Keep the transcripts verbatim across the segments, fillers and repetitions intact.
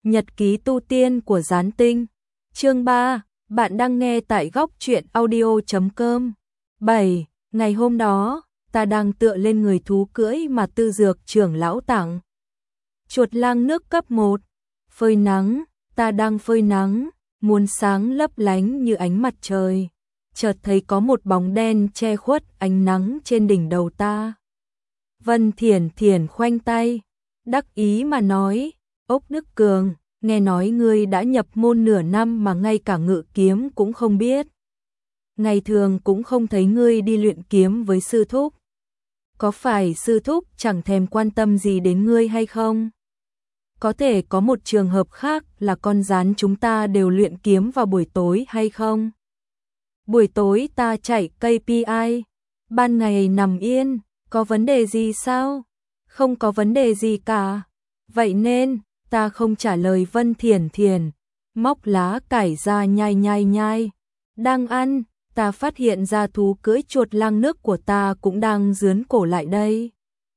Nhật ký tu tiên của Gián Tinh. Chương ba, bạn đang nghe tại góc truyện audio chấm com. bảy. Ngày hôm đó, ta đang tựa lên người thú cưỡi mà Tư Dược trưởng lão tặng. Chuột lang nước cấp một. Phơi nắng, ta đang phơi nắng, muôn sáng lấp lánh như ánh mặt trời. Chợt thấy có một bóng đen che khuất ánh nắng trên đỉnh đầu ta. Vân Thiển Thiển khoanh tay, đắc ý mà nói, Ốc Đức Cường, nghe nói ngươi đã nhập môn nửa năm mà ngay cả ngự kiếm cũng không biết. Ngày thường cũng không thấy ngươi đi luyện kiếm với sư thúc. Có phải sư thúc chẳng thèm quan tâm gì đến ngươi hay không? Có thể có một trường hợp khác là con rắn chúng ta đều luyện kiếm vào buổi tối hay không? Buổi tối ta chạy ca pê i, ban ngày nằm yên, có vấn đề gì sao? Không có vấn đề gì cả. Vậy nên, ta không trả lời Vân Thiển Thiển, móc lá cải ra nhai nhai nhai. Đang ăn, ta phát hiện ra thú cưỡi chuột lang nước của ta cũng đang dướn cổ lại đây.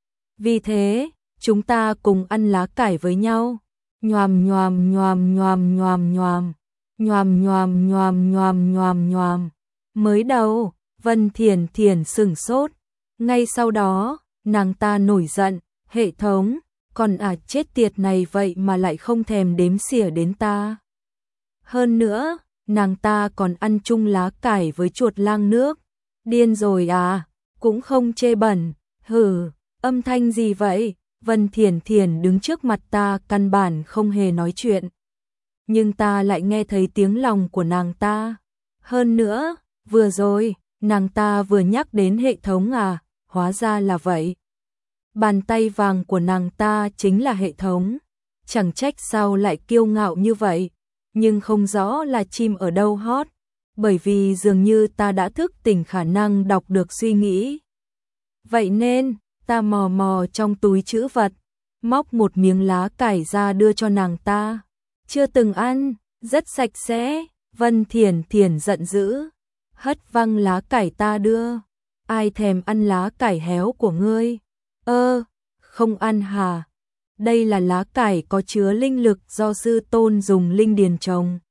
Vì thế, chúng ta cùng ăn lá cải với nhau. Nhoàm nhoàm nhoàm nhoàm nhoàm nhoàm, nhoàm nhoàm nhoàm nhoàm nhoàm nhoàm. Mới đầu, Vân Thiển Thiển sửng sốt. Ngay sau đó, nàng ta nổi giận, hệ thống, còn à chết tiệt này vậy mà lại không thèm đếm xỉa đến ta. Hơn nữa, nàng ta còn ăn chung lá cải với chuột lang nước. Điên rồi à, cũng không chê bẩn, hừ, âm thanh gì vậy? Vân Thiển Thiển đứng trước mặt ta căn bản không hề nói chuyện. Nhưng ta lại nghe thấy tiếng lòng của nàng ta. Hơn nữa, vừa rồi, nàng ta vừa nhắc đến hệ thống à, hóa ra là vậy. Bàn tay vàng của nàng ta chính là hệ thống. Chẳng trách sao lại kiêu ngạo như vậy. Nhưng không rõ là chim ở đâu hót. Bởi vì dường như ta đã thức tỉnh khả năng đọc được suy nghĩ. Vậy nên, ta mò mò trong túi trữ vật, móc một miếng lá cải ra đưa cho nàng ta. Chưa từng ăn, rất sạch sẽ. Vân Thiển Thiển giận dữ, hất văng lá cải ta đưa. Ai thèm ăn lá cải héo của ngươi? Ơ, không ăn hả? Đây là lá cải có chứa linh lực do sư tôn dùng linh điền trồng.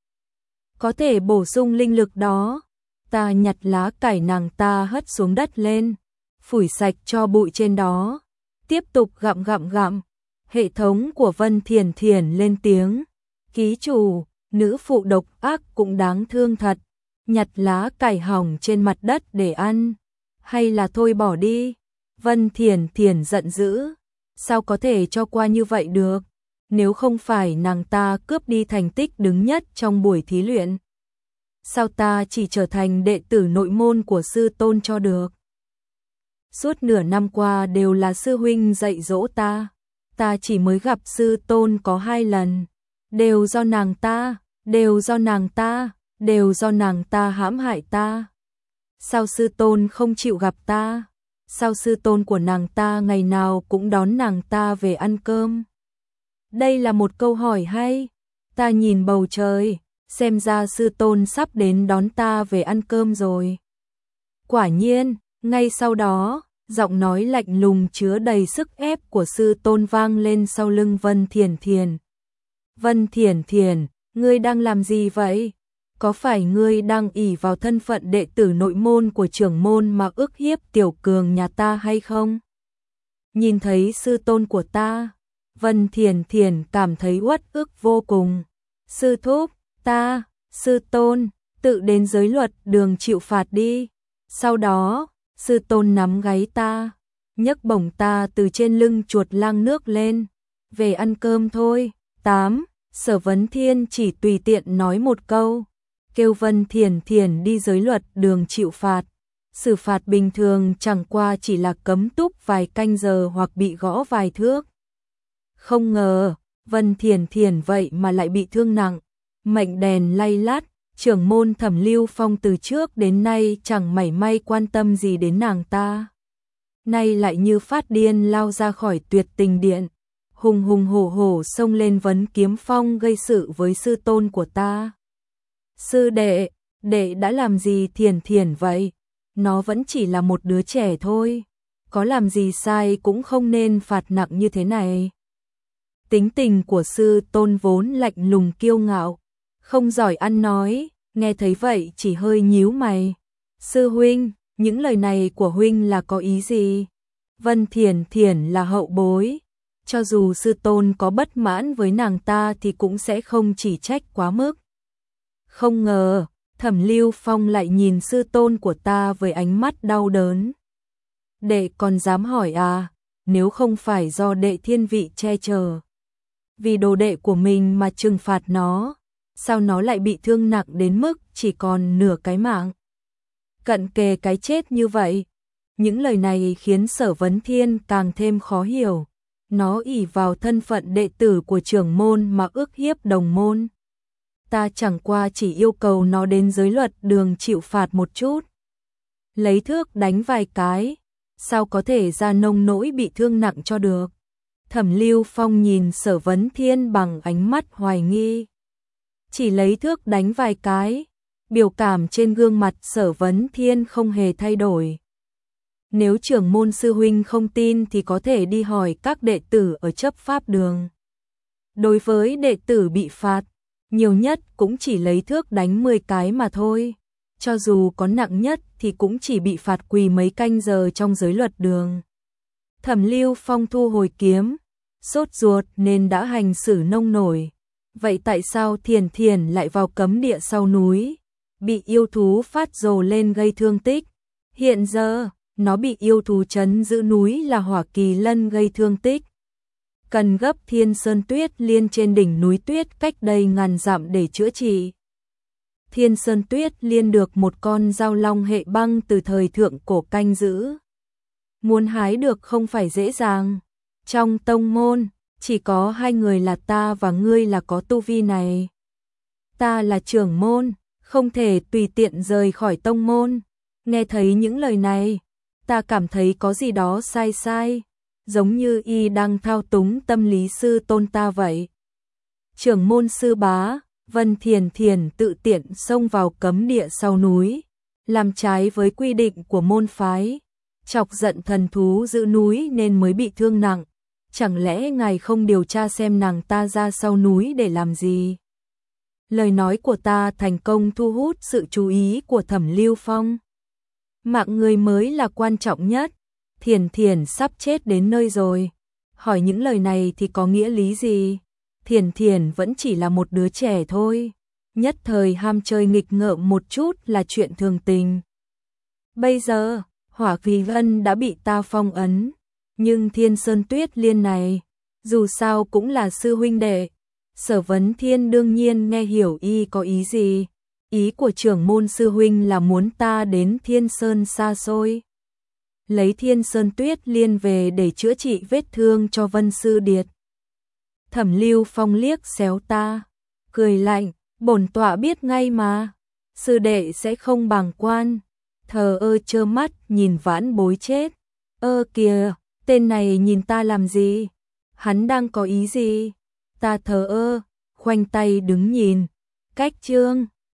Có thể bổ sung linh lực đó. Ta nhặt lá cải nàng ta hất xuống đất lên, phủi sạch cho bụi trên đó. Tiếp tục gặm gặm gặm. Hệ thống của Vân Thiển Thiển lên tiếng. Ký chủ, nữ phụ độc ác cũng đáng thương thật. Nhặt lá cải hỏng trên mặt đất để ăn. Hay là thôi bỏ đi. Vân Thiển Thiển giận dữ. Sao có thể cho qua như vậy được? Nếu không phải nàng ta cướp đi thành tích đứng nhất trong buổi thí luyện. Sao ta chỉ trở thành đệ tử nội môn của sư tôn cho được? Suốt nửa năm qua đều là sư huynh dạy dỗ ta. Ta chỉ mới gặp sư tôn có hai lần. Đều do nàng ta, đều do nàng ta, đều do nàng ta hãm hại ta. Sao sư tôn không chịu gặp ta? Sao sư tôn của nàng ta ngày nào cũng đón nàng ta về ăn cơm? Đây là một câu hỏi hay. Ta nhìn bầu trời, xem ra sư tôn sắp đến đón ta về ăn cơm rồi. Quả nhiên, ngay sau đó, giọng nói lạnh lùng chứa đầy sức ép của sư tôn vang lên sau lưng Vân Thiển Thiển. Vân Thiển Thiển, ngươi đang làm gì vậy? Có phải ngươi đang ỷ vào thân phận đệ tử nội môn của trưởng môn mà ức hiếp tiểu cường nhà ta hay không? Nhìn thấy sư tôn của ta, Vân Thiển Thiển cảm thấy uất ức vô cùng. Sư thúc, ta, sư tôn, tự đến giới luật đường chịu phạt đi. Sau đó, sư tôn nắm gáy ta, nhấc bổng ta từ trên lưng chuột lang nước lên. Về ăn cơm thôi. tám. Sở Vấn Thiên chỉ tùy tiện nói một câu. Kêu Vân Thiển Thiển đi giới luật đường chịu phạt. Xử phạt bình thường chẳng qua chỉ là cấm túc vài canh giờ hoặc bị gõ vài thước. Không ngờ, Vân Thiển Thiển vậy mà lại bị thương nặng. Mệnh đèn lay lắt, trưởng môn Thẩm Lưu Phong từ trước đến nay chẳng mảy may quan tâm gì đến nàng ta. Nay lại như phát điên lao ra khỏi tuyệt tình điện. Hùng hùng hổ hổ xông lên vấn kiếm phong gây sự với sư tôn của ta. Sư đệ, đệ đã làm gì Thiển Thiển vậy? Nó vẫn chỉ là một đứa trẻ thôi. Có làm gì sai cũng không nên phạt nặng như thế này. Tính tình của sư tôn vốn lạnh lùng kiêu ngạo, không giỏi ăn nói, nghe thấy vậy chỉ hơi nhíu mày. Sư huynh, những lời này của huynh là có ý gì? Vân Thiển Thiển là hậu bối, cho dù sư tôn có bất mãn với nàng ta thì cũng sẽ không chỉ trách quá mức. Không ngờ, Thẩm Lưu Phong lại nhìn sư tôn của ta với ánh mắt đau đớn. Đệ còn dám hỏi à, nếu không phải do đệ thiên vị che chở, vì đồ đệ của mình mà trừng phạt nó, sao nó lại bị thương nặng đến mức chỉ còn nửa cái mạng, cận kề cái chết như vậy? Những lời này khiến Sở Vấn Thiên càng thêm khó hiểu. Nó ỷ vào thân phận đệ tử của trưởng môn mà ức hiếp đồng môn. Ta chẳng qua chỉ yêu cầu nó đến giới luật đường chịu phạt một chút, lấy thước đánh vài cái, sao có thể ra nông nỗi bị thương nặng cho được? Thẩm Lưu Phong nhìn Sở Vấn Thiên bằng ánh mắt hoài nghi. Chỉ lấy thước đánh vài cái, biểu cảm trên gương mặt Sở Vấn Thiên không hề thay đổi. Nếu trưởng môn sư huynh không tin thì có thể đi hỏi các đệ tử ở chấp pháp đường. Đối với đệ tử bị phạt, nhiều nhất cũng chỉ lấy thước đánh mười cái mà thôi. Cho dù có nặng nhất thì cũng chỉ bị phạt quỳ mấy canh giờ trong giới luật đường. Thẩm Lưu Phong thu hồi kiếm, sốt ruột nên đã hành xử nông nổi. Vậy tại sao Thiển Thiển lại vào cấm địa sau núi, bị yêu thú phát rồ lên gây thương tích? Hiện giờ, nó bị yêu thú trấn giữ núi là Hỏa Kỳ Lân gây thương tích. Cần gấp Thiên Sơn Tuyết Liên trên đỉnh núi tuyết cách đây ngàn dặm để chữa trị. Thiên Sơn Tuyết Liên được một con dao long hệ băng từ thời thượng cổ canh giữ. Muốn hái được không phải dễ dàng. Trong tông môn, chỉ có hai người là ta và ngươi là có tu vi này. Ta là trưởng môn, không thể tùy tiện rời khỏi tông môn. Nghe thấy những lời này, ta cảm thấy có gì đó sai sai, giống như y đang thao túng tâm lý sư tôn ta vậy. Trưởng môn sư bá, Vân Thiển Thiển tự tiện xông vào cấm địa sau núi, làm trái với quy định của môn phái, chọc giận thần thú giữ núi nên mới bị thương nặng. Chẳng lẽ ngài không điều tra xem nàng ta ra sau núi để làm gì? Lời nói của ta thành công thu hút sự chú ý của Thẩm Lưu Phong. Mạng người mới là quan trọng nhất. Thiển Thiển sắp chết đến nơi rồi. Hỏi những lời này thì có nghĩa lý gì? Thiển Thiển vẫn chỉ là một đứa trẻ thôi. Nhất thời ham chơi nghịch ngợm một chút là chuyện thường tình. Bây giờ, Hỏa Kỳ Lân đã bị ta phong ấn. Nhưng Thiên Sơn Tuyết Liên này, dù sao cũng là sư huynh đệ. Sở Vấn Thiên đương nhiên nghe hiểu y có ý gì. Ý của trưởng môn sư huynh là muốn ta đến Thiên Sơn xa xôi, lấy Thiên Sơn Tuyết Liên về để chữa trị vết thương cho Vân Sư Điệt. Thẩm Lưu Phong liếc xéo ta, cười lạnh, bổn tọa biết ngay mà, sư đệ sẽ không bàng quan. Thờ ơ trơ mắt nhìn vãn bối chết. Ơ kìa, tên này nhìn ta làm gì? Hắn đang có ý gì? Ta thờ ơ, khoanh tay đứng nhìn. Cách chương